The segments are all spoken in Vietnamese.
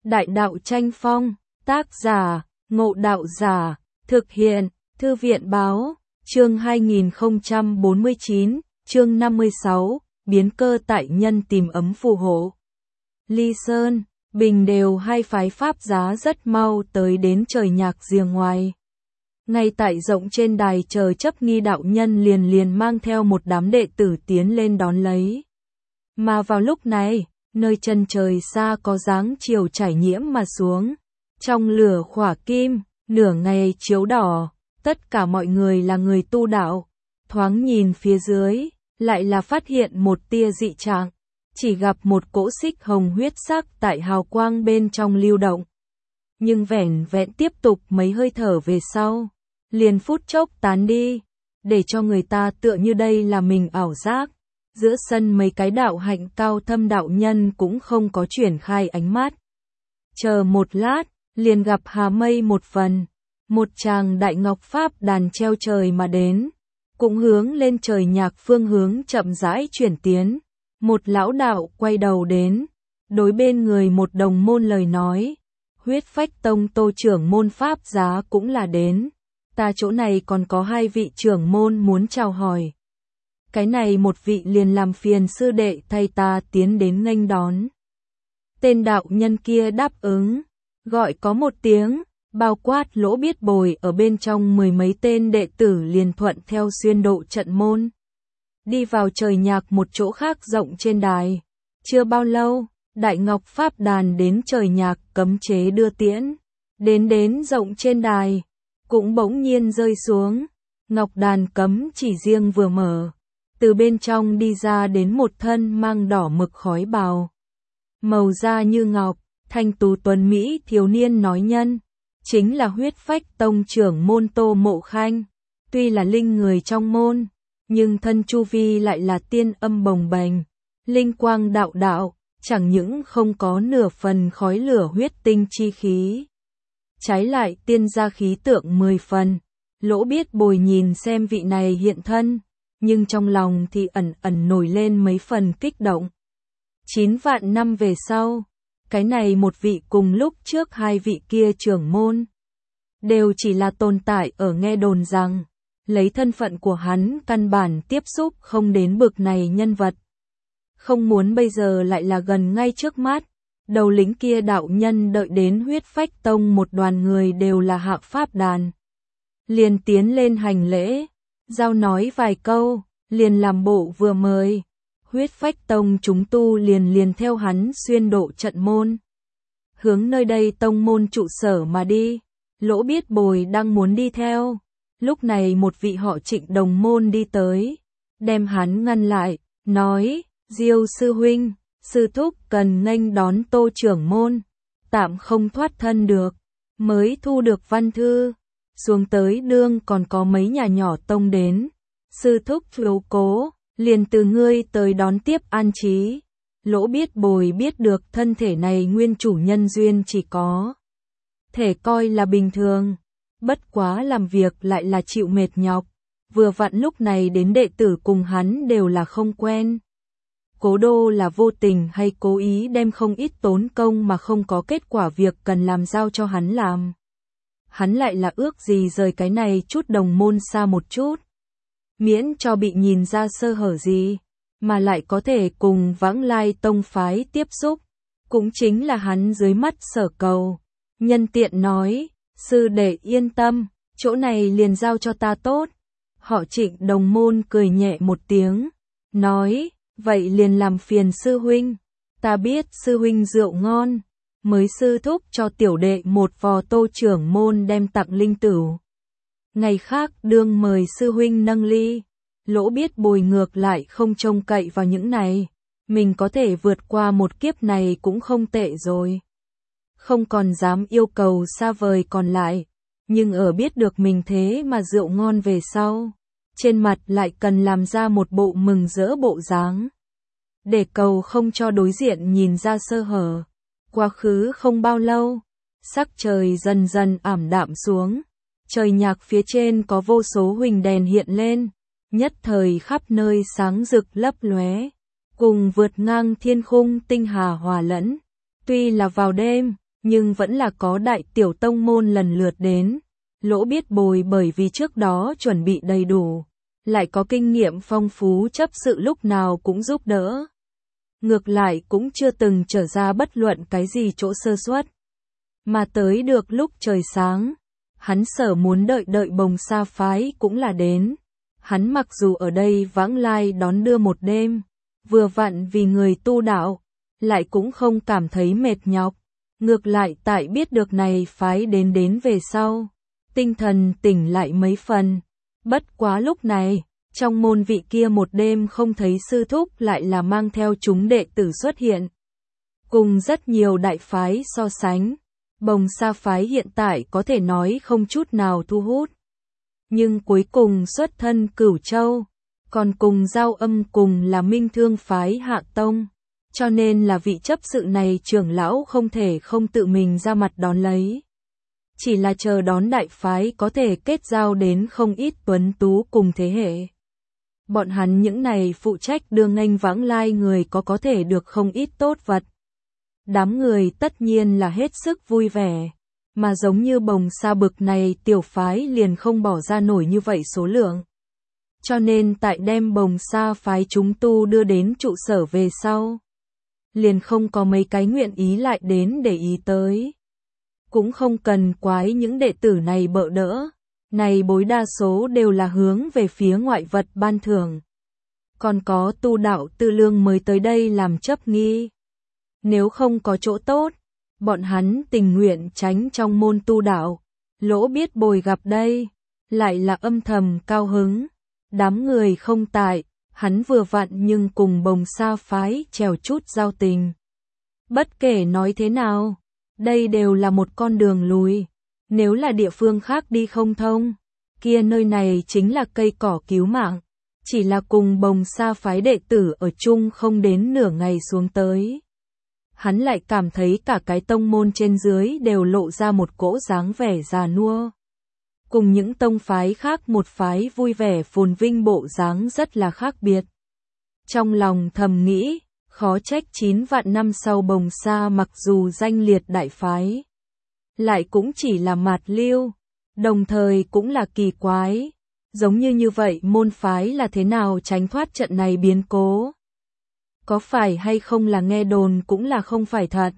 Đại đạo tranh phong, tác giả, Ngộ Đạo Giả, thực hiện, Thư viện Báo, chương 2049, chương 56, biến cơ tại nhân tìm ấm phù hộ. Ly Sơn, Bình đều hai phái pháp giá rất mau tới đến trời nhạc rìa ngoài. Ngay tại rộng trên đài chờ chấp nghi đạo nhân liền mang theo một đám đệ tử tiến lên đón lấy. Mà vào lúc này, nơi chân trời xa có dáng chiều trải nhiễm mà xuống. Trong lửa khỏa kim, nửa ngày chiếu đỏ, tất cả mọi người là người tu đạo. Thoáng nhìn phía dưới, lại là phát hiện một tia dị trạng. Chỉ gặp một cỗ xích hồng huyết sắc tại hào quang bên trong lưu động. Nhưng vẻn vẹn tiếp tục mấy hơi thở về sau, liền phút chốc tán đi, để cho người ta tựa như đây là mình ảo giác. Giữa sân mấy cái đạo hạnh cao thâm đạo nhân cũng không có chuyển khai ánh mắt. Chờ một lát, liền gặp hà mây một phần, một tràng đại ngọc pháp đàn treo trời mà đến, cũng hướng lên trời nhạc phương hướng chậm rãi chuyển tiến. Một lão đạo quay đầu đến, đối bên người một đồng môn lời nói, Huyết Phách Tông Tô trưởng môn pháp giá cũng là đến, ta chỗ này còn có hai vị trưởng môn muốn chào hỏi. Cái này một vị liền làm phiền sư đệ thay ta tiến đến nghênh đón. Tên đạo nhân kia đáp ứng, gọi có một tiếng, bao quát Lỗ Biết Bồi ở bên trong mười mấy tên đệ tử liền thuận theo xuyên độ trận môn. Đi vào trời nhạc một chỗ khác rộng trên đài. Chưa bao lâu, Đại Ngọc Pháp đàn đến trời nhạc cấm chế đưa tiễn. Đến rộng trên đài, cũng bỗng nhiên rơi xuống. Ngọc đàn cấm chỉ riêng vừa mở. Từ bên trong đi ra đến một thân mang đỏ mực khói bào. Màu da như ngọc, thanh tú tuấn Mỹ thiếu niên nói nhân. Chính là Huyết Phách Tông trưởng môn Tô Mộ Khanh. Tuy là linh người trong môn, nhưng thân chu vi lại là tiên âm bồng bềnh, linh quang đạo đạo, chẳng những không có nửa phần khói lửa huyết tinh chi khí. Trái lại tiên gia khí tượng 10 phần, Lỗ Biết Bồi nhìn xem vị này hiện thân, nhưng trong lòng thì ẩn nổi lên mấy phần kích động. 9 vạn năm về sau, cái này một vị cùng lúc trước hai vị kia trưởng môn, đều chỉ là tồn tại ở nghe đồn rằng, lấy thân phận của hắn căn bản tiếp xúc không đến bực này nhân vật. Không muốn bây giờ lại là gần ngay trước mắt, đầu lĩnh kia đạo nhân đợi đến Huyết Phách Tông một đoàn người đều là hạ pháp đàn. Liền tiến lên hành lễ, giao nói vài câu, liền làm bộ vừa mời. Huyết Phách Tông chúng tu liền theo hắn xuyên độ trận môn. Hướng nơi đây tông môn trụ sở mà đi, Lỗ Biết Bồi đang muốn đi theo. Lúc này một vị họ Trịnh đồng môn đi tới, đem hắn ngăn lại, nói, Diêu sư huynh, sư thúc cần nghênh đón Tô trưởng môn, tạm không thoát thân được, mới thu được văn thư, xuống tới đương còn có mấy nhà nhỏ tông đến, sư thúc chiếu cố, liền từ ngươi tới đón tiếp an trí. Lỗ Biết Bồi biết được thân thể này nguyên chủ nhân duyên chỉ có thể coi là bình thường. Bất quá làm việc lại là chịu mệt nhọc, vừa vặn lúc này đến đệ tử cùng hắn đều là không quen. Cố đô là vô tình hay cố ý đem không ít tốn công mà không có kết quả việc cần làm giao cho hắn làm. Hắn lại là ước gì rời cái này chút đồng môn xa một chút. Miễn cho bị nhìn ra sơ hở gì, mà lại có thể cùng vãng lai tông phái tiếp xúc, cũng chính là hắn dưới mắt sở cầu. Nhân tiện nói, sư đệ yên tâm, chỗ này liền giao cho ta tốt. Họ Trịnh đồng môn cười nhẹ một tiếng, nói, vậy liền làm phiền sư huynh. Ta biết sư huynh rượu ngon, mới sư thúc cho tiểu đệ một vò Tô trưởng môn đem tặng linh tửu. Ngày khác đương mời sư huynh nâng ly. Lỗ Biết Bồi ngược lại không trông cậy vào những này, mình có thể vượt qua một kiếp này cũng không tệ rồi. Không còn dám yêu cầu xa vời còn lại, nhưng ở biết được mình thế mà rượu ngon về sau, trên mặt lại cần làm ra một bộ mừng rỡ bộ dáng, để cầu không cho đối diện nhìn ra sơ hở. Quá khứ không bao lâu, sắc trời dần dần ảm đạm xuống, trời nhạc phía trên có vô số huỳnh đèn hiện lên, nhất thời khắp nơi sáng rực lấp lóe, cùng vượt ngang thiên khung tinh hà hòa lẫn. Tuy là vào đêm, nhưng vẫn là có đại tiểu tông môn lần lượt đến. Lỗ Biết Bồi bởi vì trước đó chuẩn bị đầy đủ, lại có kinh nghiệm phong phú chấp sự lúc nào cũng giúp đỡ. Ngược lại cũng chưa từng trở ra bất luận cái gì chỗ sơ suất. Mà tới được lúc trời sáng, hắn sở muốn đợi Bồng Sa phái cũng là đến. Hắn mặc dù ở đây vãng lai đón đưa một đêm, vừa vặn vì người tu đạo, lại cũng không cảm thấy mệt nhọc. Ngược lại tại biết được này phái đến về sau, tinh thần tỉnh lại mấy phần. Bất quá lúc này, trong môn vị kia một đêm không thấy sư thúc lại là mang theo chúng đệ tử xuất hiện. Cùng rất nhiều đại phái so sánh, Bồng Sa phái hiện tại có thể nói không chút nào thu hút. Nhưng cuối cùng xuất thân Cửu Châu, còn cùng giao âm cùng là Minh Thương phái Hạ Tông. Cho nên là vị chấp sự này trưởng lão không thể không tự mình ra mặt đón lấy. Chỉ là chờ đón đại phái có thể kết giao đến không ít tuấn tú cùng thế hệ. Bọn hắn những này phụ trách đưa nghênh vãng lai người có thể được không ít tốt vật. Đám người tất nhiên là hết sức vui vẻ, mà giống như Bồng Sa bực này tiểu phái liền không bỏ ra nổi như vậy số lượng. Cho nên tại đem Bồng Sa phái chúng tu đưa đến trụ sở về sau, liền không có mấy cái nguyện ý lại đến để ý tới. Cũng không cần quái những đệ tử này bợ đỡ, này bối đa số đều là hướng về phía ngoại vật ban thưởng. Còn có tu đạo tư lương mới tới đây làm chấp nghi. Nếu không có chỗ tốt, bọn hắn tình nguyện tránh trong môn tu đạo. Lỗ Biết Bồi gặp đây, lại là âm thầm cao hứng. Đám người không tại, hắn vừa vặn nhưng cùng Bồng Sa phái trèo chút giao tình. Bất kể nói thế nào, đây đều là một con đường lùi. Nếu là địa phương khác đi không thông, kia nơi này chính là cây cỏ cứu mạng. Chỉ là cùng Bồng Sa phái đệ tử ở chung không đến nửa ngày xuống tới. Hắn lại cảm thấy cả cái tông môn trên dưới đều lộ ra một cỗ dáng vẻ già nua. Cùng những tông phái khác một phái vui vẻ phồn vinh bộ dáng rất là khác biệt. Trong lòng thầm nghĩ, khó trách 9 vạn năm sau Bồng Sa mặc dù danh liệt đại phái, lại cũng chỉ là mạt lưu, đồng thời cũng là kỳ quái. Giống như vậy môn phái là thế nào tránh thoát trận này biến cố? Có phải hay không là nghe đồn cũng là không phải thật.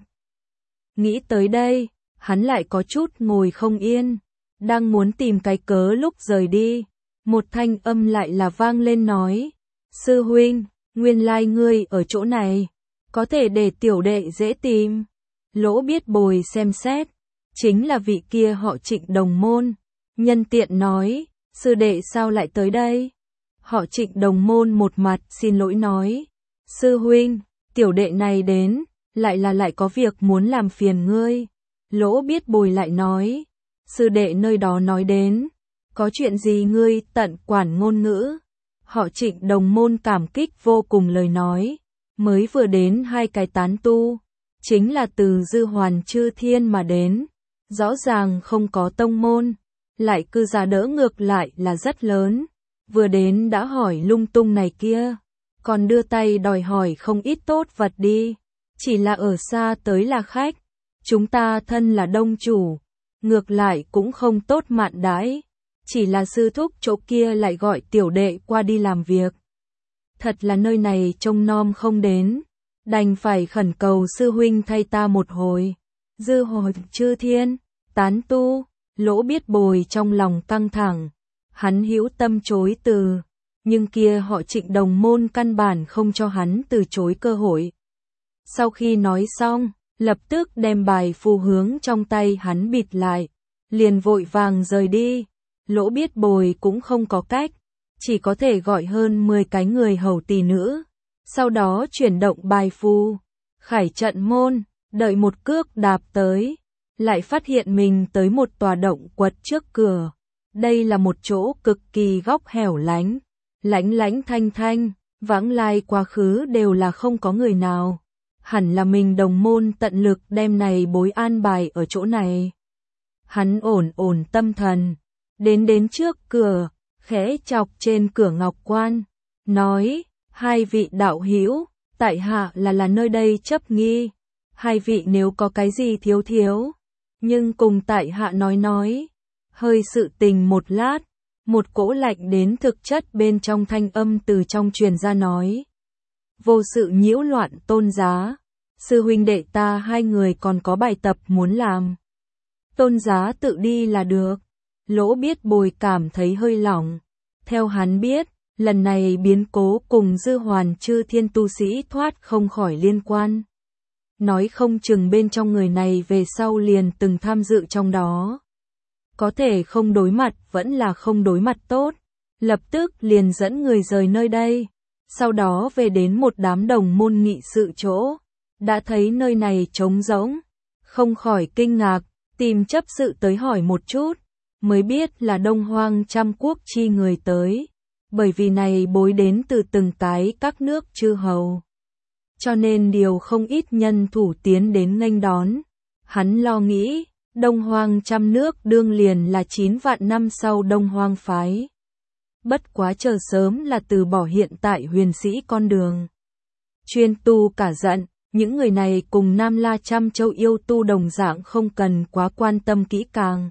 Nghĩ tới đây, hắn lại có chút ngồi không yên, đang muốn tìm cái cớ lúc rời đi. Một thanh âm lại là vang lên nói, sư huynh, nguyên lai ngươi ở chỗ này, có thể để tiểu đệ dễ tìm. Lỗ Biết Bồi xem xét, chính là vị kia họ Trịnh đồng môn, nhân tiện nói, sư đệ sao lại tới đây? Họ Trịnh đồng môn một mặt xin lỗi nói, sư huynh, tiểu đệ này đến, lại có việc muốn làm phiền ngươi. Lỗ Biết Bồi lại nói, sư đệ nơi đó nói đến, có chuyện gì ngươi tận quản ngôn ngữ. Họ Trịnh đồng môn cảm kích vô cùng lời nói, mới vừa đến 2 cái tán tu, chính là từ Dư Hoàn Chư Thiên mà đến, rõ ràng không có tông môn, lại cư giá đỡ ngược lại là rất lớn, vừa đến đã hỏi lung tung này kia, còn đưa tay đòi hỏi không ít tốt vật đi, chỉ là ở xa tới là khách, chúng ta thân là đông chủ, ngược lại cũng không tốt mạn đãi, chỉ là sư thúc chỗ kia lại gọi tiểu đệ qua đi làm việc. Thật là nơi này trông nom không đến, đành phải khẩn cầu sư huynh thay ta một hồi. Dư Hoàn Chư Thiên, tán tu, Lỗ Biết Bồi trong lòng căng thẳng, hắn hữu tâm chối từ, nhưng kia họ Trịnh đồng môn căn bản không cho hắn từ chối cơ hội. Sau khi nói xong, lập tức đem bài phù hướng trong tay hắn bịt lại, liền vội vàng rời đi. Lỗ Biết Bồi cũng không có cách, chỉ có thể gọi hơn 10 cái người hầu tỳ nữ, sau đó chuyển động bài phù, khải trận môn, đợi một cước đạp tới, lại phát hiện mình tới một tòa động quật trước cửa. Đây là một chỗ cực kỳ góc hẻo lánh, lánh lánh thanh thanh, vãng lai quá khứ đều là không có người nào. Hẳn là mình đồng môn tận lực đem này bối an bài ở chỗ này. Hắn ổn tâm thần, đến trước cửa, khẽ chọc trên cửa ngọc quan, nói, 2 vị đạo hữu, tại hạ là nơi đây chấp nghi. hai vị nếu có cái gì thiếu thiếu, nhưng cùng tại hạ nói. Hơi sự tình một lát, một cỗ lạnh đến thực chất bên trong thanh âm từ trong truyền ra nói. Vô sự nhiễu loạn Tôn giá, sư huynh đệ ta hai người còn có bài tập muốn làm. Tôn giá tự đi là được. Lỗ Biết Bồi cảm thấy hơi lỏng. Theo hắn biết, lần này biến cố cùng Dư Hoàn Chư Thiên tu sĩ thoát không khỏi liên quan. Nói không chừng bên trong người này về sau liền từng tham dự trong đó. Có thể không đối mặt vẫn là không đối mặt tốt. Lập tức liền dẫn người rời nơi đây. Sau đó về đến một đám đồng môn nghị sự chỗ. Đã thấy nơi này trống rỗng. Không khỏi kinh ngạc, tìm chấp sự tới hỏi một chút. Mới biết là Đông Hoang Trăm Quốc chi người tới. Bởi vì này bối đến từ từng cái các nước chư hầu. Cho nên điều không ít nhân thủ tiến đến nghênh đón. Hắn lo nghĩ, Đông Hoang trăm nước đương liền là 9 vạn năm sau Đông Hoang phái. Bất quá chờ sớm là từ bỏ hiện tại huyền sĩ con đường. Chuyên tu cả giận, những người này cùng Nam La Trăm Châu yêu tu đồng dạng không cần quá quan tâm kỹ càng.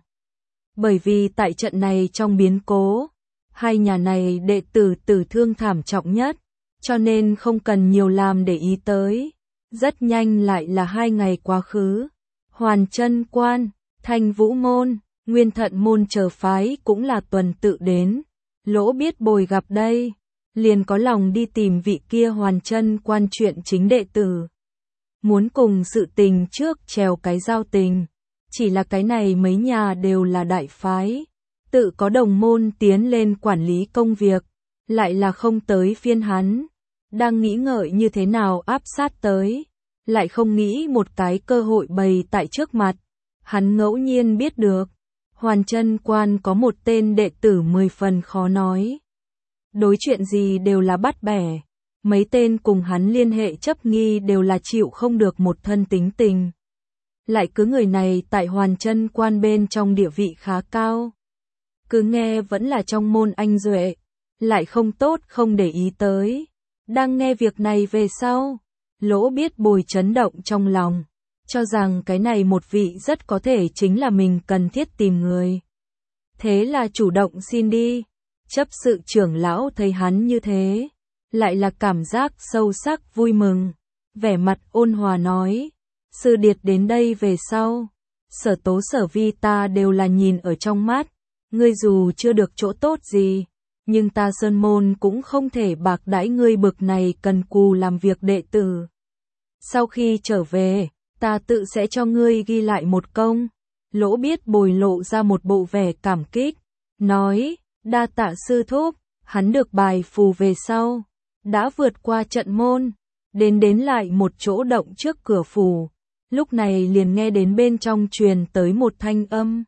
Bởi vì tại trận này trong biến cố, hai nhà này đệ tử tử thương thảm trọng nhất. Cho nên không cần nhiều làm để ý tới. Rất nhanh lại là 2 ngày quá khứ. Hoàn Chân Quan, Thanh Vũ Môn, Nguyên Thận Môn chờ phái cũng là tuần tự đến. Lỗ Biết Bồi gặp đây, liền có lòng đi tìm vị kia Hoàn Chân Quan chuyện chính đệ tử. Muốn cùng sự tình trước trèo cái giao tình. Chỉ là cái này mấy nhà đều là đại phái. Tự có đồng môn tiến lên quản lý công việc. Lại là không tới phiên hắn. Đang nghĩ ngợi như thế nào áp sát tới. Lại không nghĩ một cái cơ hội bày tại trước mặt. Hắn ngẫu nhiên biết được. Hoàn Chân Quan có một tên đệ tử 10 phần khó nói. Đối chuyện gì đều là bắt bẻ. Mấy tên cùng hắn liên hệ chấp nghi đều là chịu không được một thân tính tình. Lại cứ người này tại Hoàn Chân Quan bên trong địa vị khá cao. Cứ nghe vẫn là trong môn anh duệ. Lại không tốt không để ý tới. Đang nghe việc này về sau, Lỗ Biết Bồi chấn động trong lòng, cho rằng cái này một vị rất có thể chính là mình cần thiết tìm người. Thế là chủ động xin đi. Chấp sự trưởng lão thấy hắn như thế, lại là cảm giác sâu sắc vui mừng, vẻ mặt ôn hòa nói, sư điệt đến đây về sau, Sở Tố Sở Vi ta đều là nhìn ở trong mắt, ngươi dù chưa được chỗ tốt gì. Nhưng ta Sơn Môn cũng không thể bạc đãi ngươi bực này cần cù làm việc đệ tử. Sau khi trở về, ta tự sẽ cho ngươi ghi lại một công. Lỗ Biết Bồi lộ ra một bộ vẻ cảm kích, nói, đa tạ sư thúc, hắn được bài phù về sau. Đã vượt qua trận môn, đến lại một chỗ động trước cửa phủ. Lúc này liền nghe đến bên trong truyền tới một thanh âm.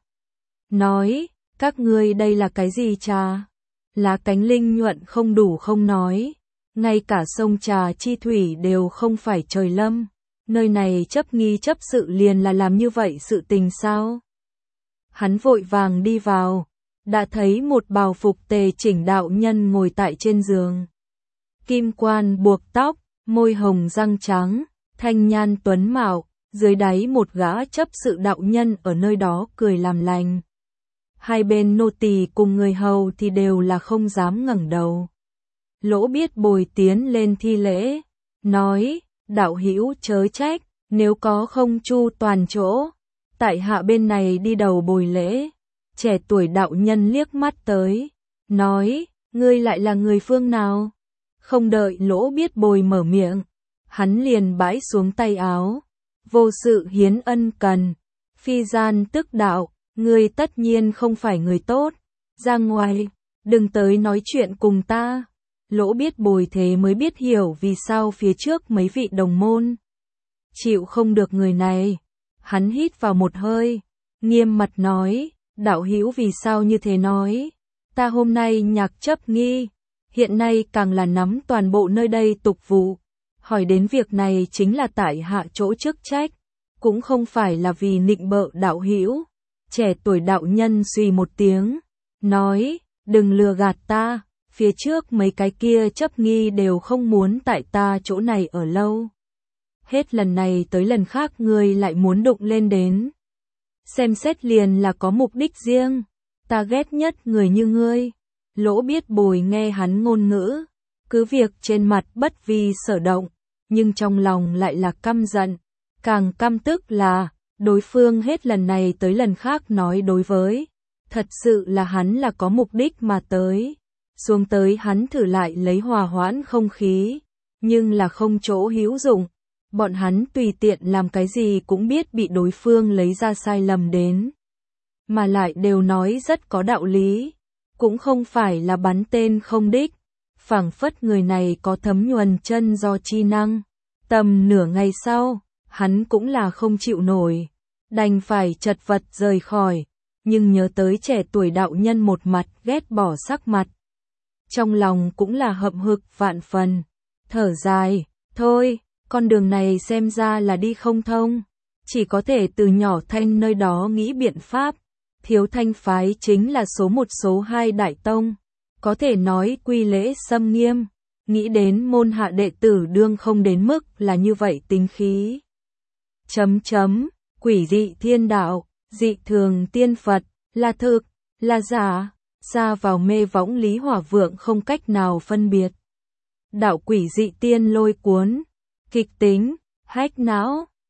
Nói, các ngươi đây là cái gì trà? Lá cánh linh nhuận không đủ không nói, ngay cả sông trà chi thủy đều không phải trời lâm, nơi này chấp nghi chấp sự liền là làm như vậy sự tình sao? Hắn vội vàng đi vào, đã thấy một bào phục tề chỉnh đạo nhân ngồi tại trên giường. Kim quan buộc tóc, môi hồng răng trắng, thanh nhan tuấn mạo, dưới đáy một gã chấp sự đạo nhân ở nơi đó cười làm lành. Hai bên nô tỳ cùng người hầu thì đều là không dám ngẩng đầu. Lỗ Biết Bồi tiến lên thi lễ, nói, đạo hữu chớ trách, nếu có không chu toàn chỗ, tại hạ bên này đi đầu bồi lễ. Trẻ tuổi đạo nhân liếc mắt tới, nói, ngươi lại là người phương nào? Không đợi Lỗ Biết Bồi mở miệng, hắn liền bãi xuống tay áo, vô sự hiến ân cần, phi gian tức đạo. Ngươi tất nhiên không phải người tốt, ra ngoài, đừng tới nói chuyện cùng ta. Lỗ Biết Bồi thế mới biết hiểu vì sao phía trước mấy vị đồng môn chịu không được người này. Hắn hít vào một hơi, nghiêm mặt nói, đạo hữu vì sao như thế nói? Ta hôm nay nhạc chấp nghi, hiện nay càng là nắm toàn bộ nơi đây tục vụ. Hỏi đến việc này chính là tại hạ chỗ chức trách, cũng không phải là vì nịnh bợ đạo hữu. Trẻ tuổi đạo nhân suy một tiếng, nói, đừng lừa gạt ta, phía trước mấy cái kia chấp nghi đều không muốn tại ta chỗ này ở lâu. hết lần này tới lần khác ngươi lại muốn đụng lên đến. Xem xét liền là có mục đích riêng, ta ghét nhất người như ngươi. Lỗ Biết Bồi nghe hắn ngôn ngữ, cứ việc trên mặt bất vi sở động, nhưng trong lòng lại là căm giận, càng căm tức là, đối phương hết lần này tới lần khác nói đối với. Thật sự là hắn là có mục đích mà tới. Xuống tới hắn thử lại lấy hòa hoãn không khí, nhưng là không chỗ hữu dụng. Bọn hắn tùy tiện làm cái gì cũng biết bị đối phương lấy ra sai lầm đến. Mà lại đều nói rất có đạo lý, cũng không phải là bắn tên không đích. Phảng phất người này có thấm nhuần chân do chi năng. Tầm nửa ngày sau, hắn cũng là không chịu nổi, đành phải chật vật rời khỏi, nhưng nhớ tới trẻ tuổi đạo nhân một mặt ghét bỏ sắc mặt. Trong lòng cũng là hậm hực vạn phần, thở dài, thôi, con đường này xem ra là đi không thông, chỉ có thể từ nhỏ Thanh nơi đó nghĩ biện pháp. Thiếu Thanh phái chính là số 1 số 2 đại tông, có thể nói quy lễ xâm nghiêm, nghĩ đến môn hạ đệ tử đương không đến mức là như vậy tính khí. Quỷ dị thiên đạo, dị thường tiên Phật, là thực, là giả, ra vào mê võng Lý Hỏa Vượng không cách nào phân biệt. Đạo quỷ dị tiên lôi cuốn, kịch tính, hách não,